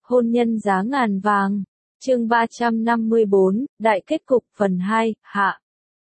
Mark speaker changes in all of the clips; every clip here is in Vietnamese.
Speaker 1: Hôn nhân giá ngàn vàng. Chương 354, Đại kết cục phần 2, hạ.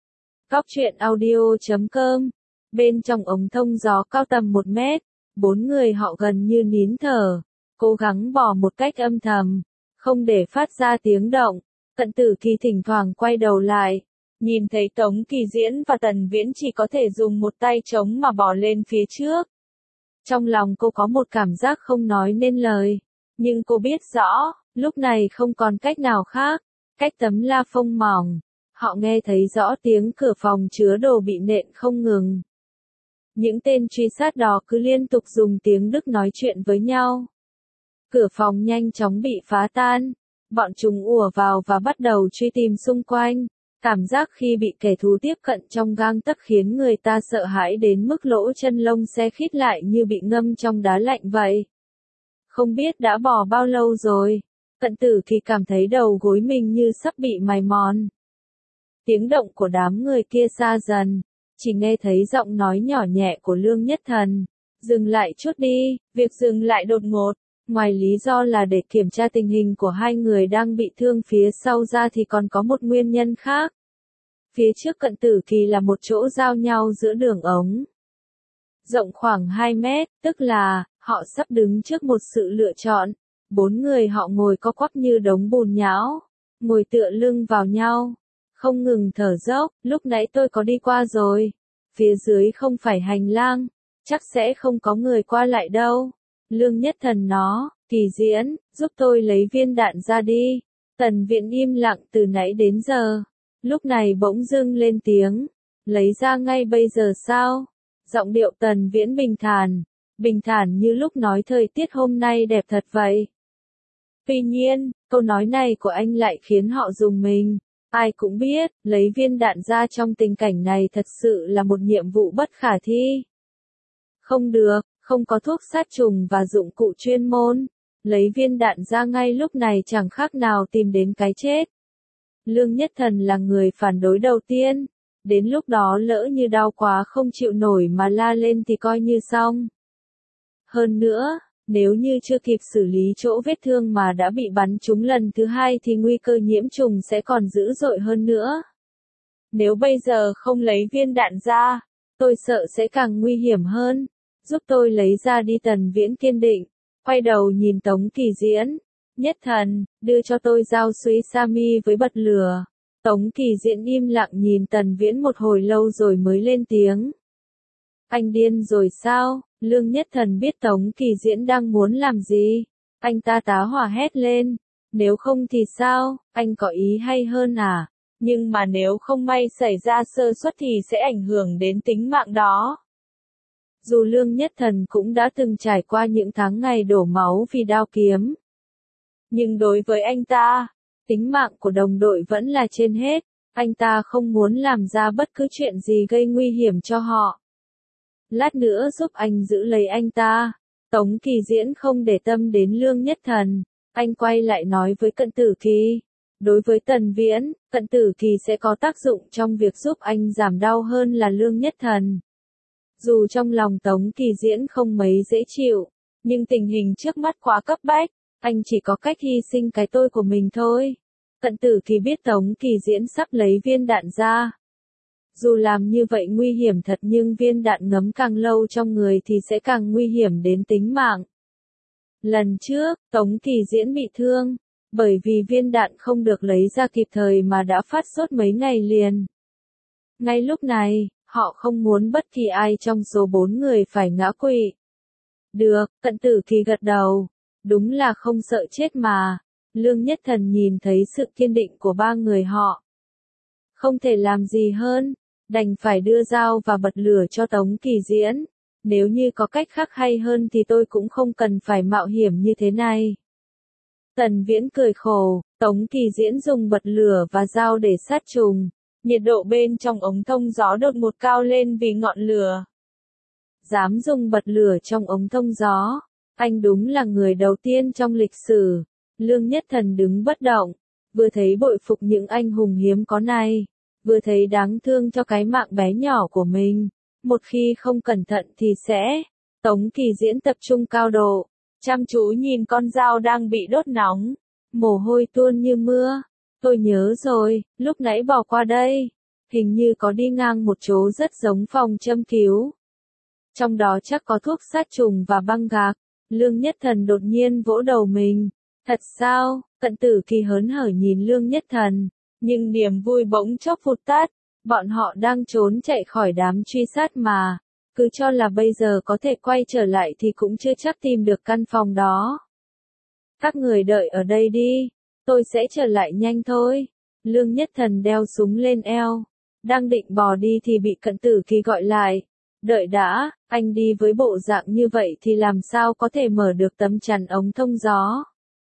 Speaker 1: Góc truyện audio.com. Bên trong ống thông gió cao tầm 1 mét, 4 người họ gần như nín thở, cố gắng bỏ một cách âm thầm, không để phát ra tiếng động. Cận Tử Kỳ thỉnh thoảng quay đầu lại, nhìn thấy Tống Kỳ Diễn và Tần Viễn chỉ có thể dùng một tay chống mà bỏ lên phía trước. Trong lòng cô có một cảm giác không nói nên lời, nhưng cô biết rõ, lúc này không còn cách nào khác, cách tấm la phông mỏng, họ nghe thấy rõ tiếng cửa phòng chứa đồ bị nện không ngừng. Những tên truy sát đó cứ liên tục dùng tiếng Đức nói chuyện với nhau. Cửa phòng nhanh chóng bị phá tan, bọn chúng ùa vào và bắt đầu truy tìm xung quanh. Cảm giác khi bị kẻ thù tiếp cận trong gang tấc khiến người ta sợ hãi đến mức lỗ chân lông se khít lại như bị ngâm trong đá lạnh vậy. Không biết đã bỏ bao lâu rồi, Cận Tử Kỳ cảm thấy đầu gối mình như sắp bị mài mòn. Tiếng động của đám người kia xa dần, chỉ nghe thấy giọng nói nhỏ nhẹ của Lương Nhất Thần. Dừng lại chút đi, việc dừng lại đột ngột. Ngoài lý do là để kiểm tra tình hình của hai người đang bị thương phía sau ra thì còn có một nguyên nhân khác. Phía trước Cận Tử Kỳ là một chỗ giao nhau giữa đường ống. Rộng khoảng 2 mét, tức là, họ sắp đứng trước một sự lựa chọn. 4 người họ ngồi co quắp như đống bùn nhão, ngồi tựa lưng vào nhau, không ngừng thở dốc. Lúc nãy tôi có đi qua rồi. Phía dưới không phải hành lang, chắc sẽ không có người qua lại đâu. Lương Nhất Thần nó, Kỳ Diễn, giúp tôi lấy viên đạn ra đi. Tần Viễn im lặng từ nãy đến giờ, lúc này bỗng dưng lên tiếng, lấy ra ngay bây giờ sao? Giọng điệu Tần Viễn bình thản như lúc nói thời tiết hôm nay đẹp thật vậy. Tuy nhiên, câu nói này của anh lại khiến họ rùng mình. Ai cũng biết, lấy viên đạn ra trong tình cảnh này thật sự là một nhiệm vụ bất khả thi. Không được, không có thuốc sát trùng và dụng cụ chuyên môn. Lấy viên đạn ra ngay lúc này chẳng khác nào tìm đến cái chết. Lương Nhất Thần là người phản đối đầu tiên. Đến lúc đó lỡ như đau quá không chịu nổi mà la lên thì coi như xong. Hơn nữa, nếu như chưa kịp xử lý chỗ vết thương mà đã bị bắn trúng lần thứ hai thì nguy cơ nhiễm trùng sẽ còn dữ dội hơn nữa. Nếu bây giờ không lấy viên đạn ra, tôi sợ sẽ càng nguy hiểm hơn. Giúp tôi lấy ra đi. Tần Viễn kiên định, quay đầu nhìn Tống Kỳ Diễn. Nhất Thần, đưa cho tôi dao suy Sami với bật lửa. Tống Kỳ Diễn im lặng nhìn Tần Viễn một hồi lâu rồi mới lên tiếng. Anh điên rồi sao? Lương Nhất Thần biết Tống Kỳ Diễn đang muốn làm gì. Anh ta tá hỏa hét lên. Nếu không thì sao, anh có ý hay hơn à? Nhưng mà nếu không may xảy ra sơ suất thì sẽ ảnh hưởng đến tính mạng đó. Dù Lương Nhất Thần cũng đã từng trải qua những tháng ngày đổ máu vì đao kiếm. Nhưng đối với anh ta, tính mạng của đồng đội vẫn là trên hết. Anh ta không muốn làm ra bất cứ chuyện gì gây nguy hiểm cho họ. Lát nữa giúp anh giữ lấy anh ta. Tống Kỳ Diễn không để tâm đến Lương Nhất Thần. Anh quay lại nói với Cận Tử Kỳ. Đối với Tần Viễn, Cận Tử Kỳ sẽ có tác dụng trong việc giúp anh giảm đau hơn là Lương Nhất Thần. Dù trong lòng Tống Kỳ Diễn không mấy dễ chịu, nhưng tình hình trước mắt quá cấp bách, anh chỉ có cách hy sinh cái tôi của mình thôi. Cận Tử Kỳ biết Tống Kỳ Diễn sắp lấy viên đạn ra. Dù làm như vậy nguy hiểm thật nhưng viên đạn ngấm càng lâu trong người thì sẽ càng nguy hiểm đến tính mạng. Lần trước, Tống Kỳ Diễn bị thương, bởi vì viên đạn không được lấy ra kịp thời mà đã phát sốt mấy ngày liền. Ngay lúc này, họ không muốn bất kỳ ai trong số 4 người phải ngã quỵ. Được, Cận Tử Kỳ gật đầu. Đúng là không sợ chết mà. Lương Nhất Thần nhìn thấy sự kiên định của 3 người họ. Không thể làm gì hơn, đành phải đưa dao và bật lửa cho Tống Kỳ Diễn. Nếu như có cách khác hay hơn thì tôi cũng không cần phải mạo hiểm như thế này. Tần Viễn cười khổ, Tống Kỳ Diễn dùng bật lửa và dao để sát trùng. Nhiệt độ bên trong ống thông gió đột ngột cao lên vì ngọn lửa. Dám dùng bật lửa trong ống thông gió, anh đúng là người đầu tiên trong lịch sử. Lương Nhất Thần đứng bất động, vừa thấy bội phục những anh hùng hiếm có này, vừa thấy đáng thương cho cái mạng bé nhỏ của mình. Một khi không cẩn thận thì sẽ. Tống Kỳ Diễn tập trung cao độ, chăm chú nhìn con dao đang bị đốt nóng, mồ hôi tuôn như mưa. Tôi nhớ rồi, lúc nãy bỏ qua đây, hình như có đi ngang một chỗ rất giống phòng châm cứu. Trong đó chắc có thuốc sát trùng và băng gạc. Lương Nhất Thần đột nhiên vỗ đầu mình. Thật sao? Cận Tử Kỳ hớn hở nhìn Lương Nhất Thần, nhưng niềm vui bỗng chốc vụt tắt. Bọn họ đang trốn chạy khỏi đám truy sát mà, cứ cho là bây giờ có thể quay trở lại thì cũng chưa chắc tìm được căn phòng đó. Các người đợi ở đây đi, tôi sẽ trở lại nhanh thôi. Lương Nhất Thần đeo súng lên eo, đang định bò đi thì bị Cận Tử Kỳ gọi lại. Đợi đã, anh đi với bộ dạng như vậy thì làm sao có thể mở được tấm chắn ống thông gió.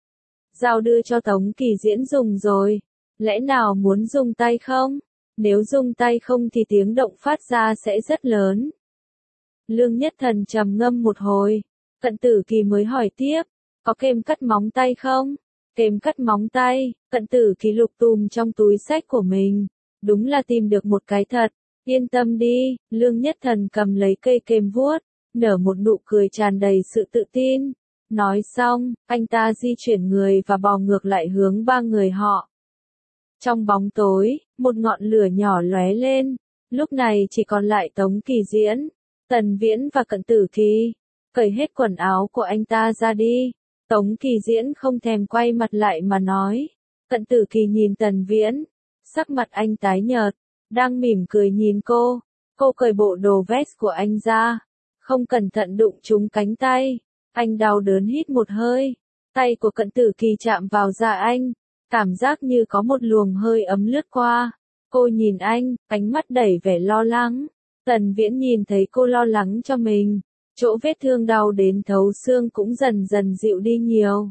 Speaker 1: Dao đưa cho Tống Kỳ Diễn dùng rồi, lẽ nào muốn dùng tay không? Nếu dùng tay không thì tiếng động phát ra sẽ rất lớn. Lương Nhất Thần trầm ngâm một hồi, Cận Tử Kỳ mới hỏi tiếp, có kem cắt móng tay không? Kem cắt móng tay, Cận Tử Kỳ lục tùm trong túi xách của mình, đúng là tìm được một cái thật. Yên tâm đi, Lương Nhất Thần cầm lấy cây kem vuốt, nở một nụ cười tràn đầy sự tự tin. Nói xong, anh ta di chuyển người và bò ngược lại hướng ba người họ. Trong bóng tối, một ngọn lửa nhỏ lóe lên, lúc này chỉ còn lại Tống Kỳ Diễn, Tần Viễn và Cận Tử Kỳ. Cởi hết quần áo của anh ta ra đi. Tống Kỳ Diễn không thèm quay mặt lại mà nói. Cận Tử Kỳ nhìn Tần Viễn, sắc mặt anh tái nhợt, đang mỉm cười nhìn cô. Cô cởi bộ đồ vest của anh ra, không cẩn thận đụng trúng cánh tay. Anh đau đớn hít một hơi, tay của Cận Tử Kỳ chạm vào da anh, cảm giác như có một luồng hơi ấm lướt qua. Cô nhìn anh, ánh mắt đầy vẻ lo lắng. Tần Viễn nhìn thấy cô lo lắng cho mình, chỗ vết thương đau đến thấu xương cũng dần dần dịu đi nhiều.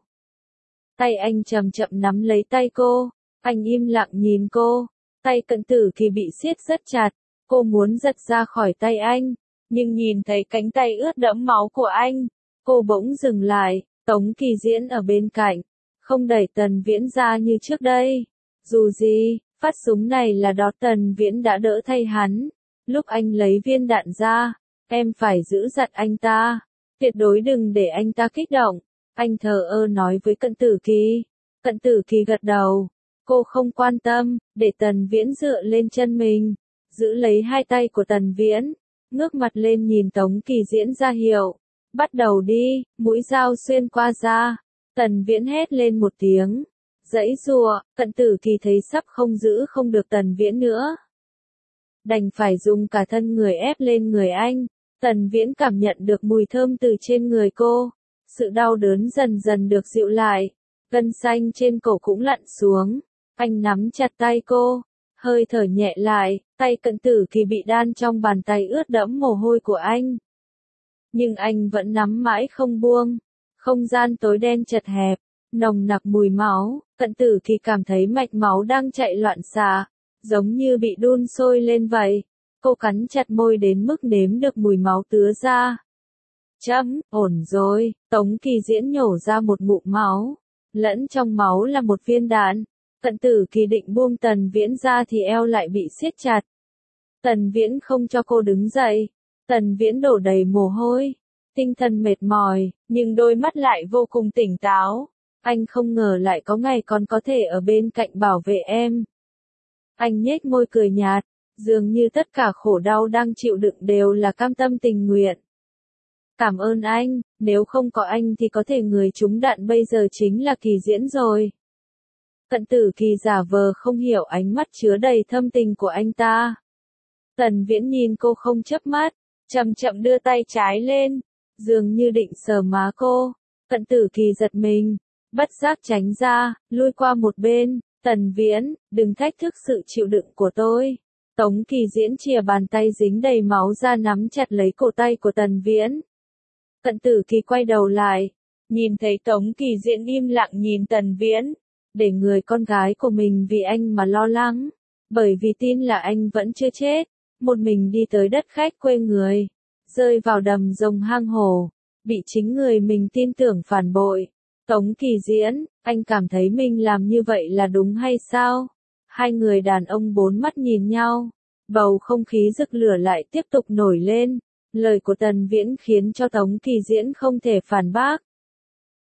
Speaker 1: Tay anh chậm chậm nắm lấy tay cô, anh im lặng nhìn cô. Tay Cận Tử Kỳ bị siết rất chặt, cô muốn giật ra khỏi tay anh, nhưng nhìn thấy cánh tay ướt đẫm máu của anh, cô bỗng dừng lại. Tống Kỳ Diễn ở bên cạnh, không đẩy Tần Viễn ra như trước đây. Dù gì, phát súng này là đó, Tần Viễn đã đỡ thay hắn. Lúc anh lấy viên đạn ra, em phải giữ chặt anh ta, tuyệt đối đừng để anh ta kích động. Anh thờ ơ nói với Cận Tử Kỳ. Cận Tử Kỳ gật đầu. Cô không quan tâm, để Tần Viễn dựa lên chân mình, giữ lấy hai tay của Tần Viễn, ngước mặt lên nhìn Tống Kỳ Diễn ra hiệu. Bắt đầu đi, mũi dao xuyên qua da. Tần Viễn hét lên một tiếng, giãy giụa. Cận Tử Kỳ thấy sắp không giữ không được Tần Viễn nữa, đành phải dùng cả thân người ép lên người anh. Tần Viễn cảm nhận được mùi thơm từ trên người cô, sự đau đớn dần dần được dịu lại, gân xanh trên cổ cũng lặn xuống. Anh nắm chặt tay cô, hơi thở nhẹ lại, tay Cận Tử Kỳ bị đan trong bàn tay ướt đẫm mồ hôi của anh. Nhưng anh vẫn nắm mãi không buông. Không gian tối đen chật hẹp, nồng nặc mùi máu. Cận Tử Kỳ cảm thấy mạch máu đang chạy loạn xạ, giống như bị đun sôi lên vậy. Cô cắn chặt môi đến mức nếm được mùi máu tứa ra. Ổn rồi. Tống Kỳ Diễn nhổ ra một ngụm máu, lẫn trong máu là một viên đạn. Cận Tử Kỳ định buông Tần Viễn ra thì eo lại bị siết chặt. Tần Viễn không cho cô đứng dậy. Tần Viễn đổ đầy mồ hôi, tinh thần mệt mỏi, nhưng đôi mắt lại vô cùng tỉnh táo. Anh không ngờ lại có ngày còn có thể ở bên cạnh bảo vệ em. Anh nhếch môi cười nhạt, dường như tất cả khổ đau đang chịu đựng đều là cam tâm tình nguyện. Cảm ơn anh, nếu không có anh thì có thể người trúng đạn bây giờ chính là Kỳ Diễn rồi. Cận Tử Kỳ giả vờ không hiểu ánh mắt chứa đầy thâm tình của anh ta. Tần Viễn nhìn cô không chớp mắt, chậm chậm đưa tay trái lên, dường như định sờ má cô. Cận Tử Kỳ giật mình, bất giác tránh ra, lui qua một bên. Tần Viễn, đừng thách thức sự chịu đựng của tôi. Tống Kỳ Diễn chìa bàn tay dính đầy máu ra nắm chặt lấy cổ tay của Tần Viễn. Cận Tử Kỳ quay đầu lại, nhìn thấy Tống Kỳ Diễn im lặng nhìn Tần Viễn, để người con gái của mình vì anh mà lo lắng, bởi vì tin là anh vẫn chưa chết. Một mình đi tới đất khách quê người, rơi vào đầm rồng hang hổ, bị chính người mình tin tưởng phản bội. Tống Kỳ Diễn, anh cảm thấy mình làm như vậy là đúng hay sao? Hai người đàn ông bốn mắt nhìn nhau, bầu không khí rực lửa lại tiếp tục nổi lên. Lời của Tần Viễn khiến cho Tống Kỳ Diễn không thể phản bác.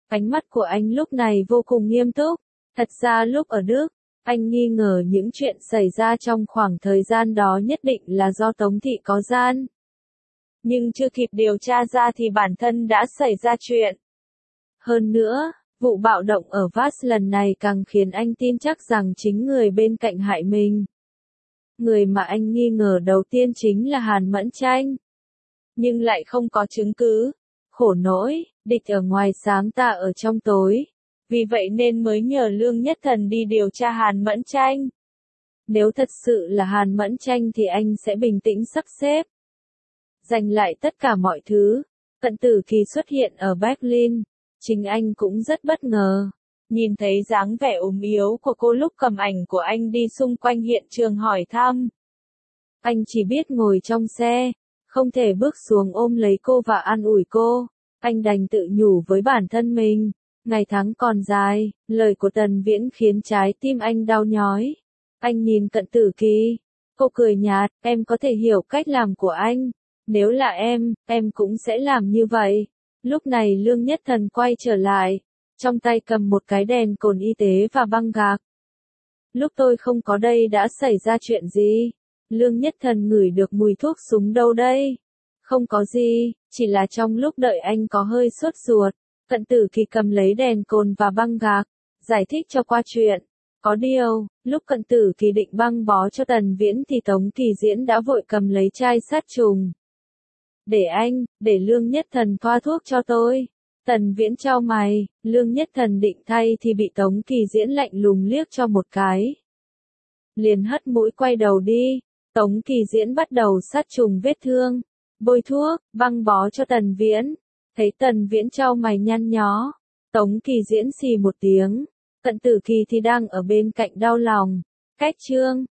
Speaker 1: Ánh mắt của anh lúc này vô cùng nghiêm túc. Thật ra lúc ở Đức, anh nghi ngờ những chuyện xảy ra trong khoảng thời gian đó nhất định là do Tống Thị có gian. Nhưng chưa kịp điều tra ra thì bản thân đã xảy ra chuyện. Hơn nữa, vụ bạo động ở Vars lần này càng khiến anh tin chắc rằng chính người bên cạnh hại mình. Người mà anh nghi ngờ đầu tiên chính là Hàn Mẫn Tranh. Nhưng lại không có chứng cứ. Khổ nỗi, địch ở ngoài sáng ta ở trong tối. Vì vậy nên mới nhờ Lương Nhất Thần đi điều tra Hàn Mẫn Tranh. Nếu thật sự là Hàn Mẫn Tranh thì anh sẽ bình tĩnh sắp xếp. Giành lại tất cả mọi thứ. Cận Tử Kỳ xuất hiện ở Berlin. Chính anh cũng rất bất ngờ. Nhìn thấy dáng vẻ ốm yếu của cô lúc cầm ảnh của anh đi xung quanh hiện trường hỏi thăm. Anh chỉ biết ngồi trong xe, không thể bước xuống ôm lấy cô và an ủi cô. Anh đành tự nhủ với bản thân mình. Ngày tháng còn dài, lời của Tần Viễn khiến trái tim anh đau nhói. Anh nhìn Cận Tử Kỳ. Cô cười nhạt, em có thể hiểu cách làm của anh. Nếu là em cũng sẽ làm như vậy. Lúc này Lương Nhất Thần quay trở lại. Trong tay cầm một cái đèn cồn y tế và băng gạc. Lúc tôi không có đây đã xảy ra chuyện gì? Lương Nhất Thần ngửi được mùi thuốc súng đâu đây? Không có gì, chỉ là trong lúc đợi anh có hơi sốt ruột. Cận Tử Kỳ cầm lấy đèn cồn và băng gạc, giải thích cho qua chuyện. Có điều, lúc Cận Tử Kỳ định băng bó cho Tần Viễn thì Tống Kỳ Diễn đã vội cầm lấy chai sát trùng. Để Lương Nhất Thần thoa thuốc cho tôi. Tần Viễn chau mày, Lương Nhất Thần định thay thì bị Tống Kỳ Diễn lạnh lùng liếc cho một cái. Liền hất mũi quay đầu đi. Tống Kỳ Diễn bắt đầu sát trùng vết thương, bôi thuốc, băng bó cho Tần Viễn. Thấy Tần Viễn chau mày nhăn nhó, Tống Kỳ Diễn xì một tiếng. Cận Tử Kỳ thì đang ở bên cạnh đau lòng. Cách chương